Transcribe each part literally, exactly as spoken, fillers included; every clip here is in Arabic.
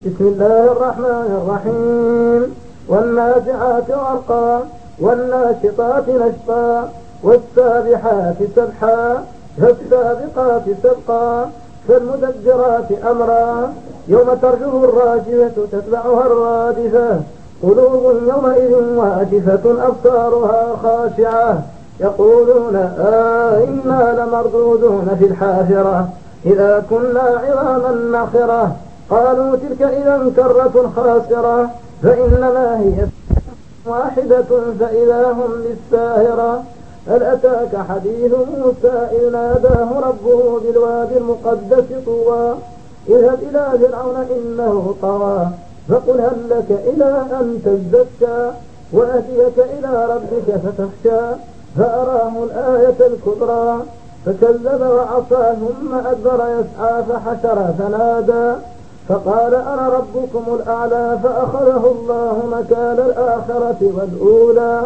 بسم الله الرحمن الرحيم. والنازعات غرقا والناشطات نشطا والسابحات سبحا فالسابقات سبقا فالمدبرات أمرا يوم ترجف الراجفة تتبعها الرادفة قلوب يومئذ واجفة أبصارها خاشعة يقولون آه إنا لمردودون في الحافرة إذا كنا عظاما نخرة قالوا تلك إذا كرة خاسرة فإنما هي واحدة فإذا هم بالساهرة. هل أتاك حديث موسى إذ ناداه ربه بالوادي المقدس طوى اذهب إلى فرعون إنه طغى فقل هل لك إلى أن تزكى وأهديك إلى ربك فتخشى فأراه الآية الكبرى فكذب وعصى ثم أدبر يسعى فحشر فنادى فقال أنا ربكم الأعلى فأخذه الله مكان الآخرة والأولى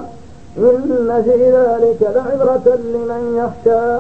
إن في ذلك لعبرة لمن يخشى.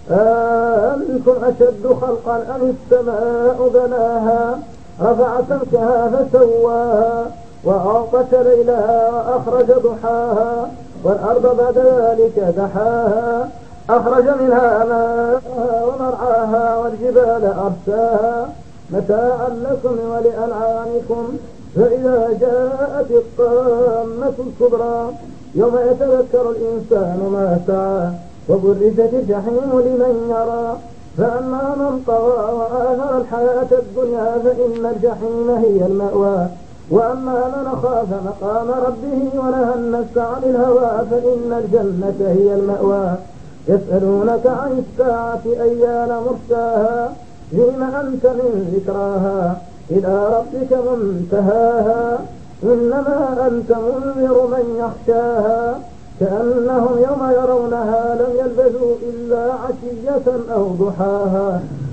أأنتم أشد خلقا أم السماء بناها رفع سمكها فسواها وأغطش ليلها وأخرج ضحاها والأرض بعد ذلك دحاها أخرج منها ماءها ومرعاها والجبال أرساها متاعا لكم ولأنعامكم. فإذا جاءت الطامة الكبرى يوم يتذكر الإنسان ما سعى وبرزت الجحيم لمن يرى فأما من طغى وآثر الحياة الدنيا فإن الجحيم هي المأوى وأما من خاف مقام ربه ونهى النفس عن الهوى فإن الجنة هي المأوى. يسألونك عن الساعة أيان مرساها فيم أنت من ذكراها إلى ربك منتهاها إنما أنت منذر من يخشاها كأنهم يوم يرونها لم يلبثوا إلا عشية أو ضحاها.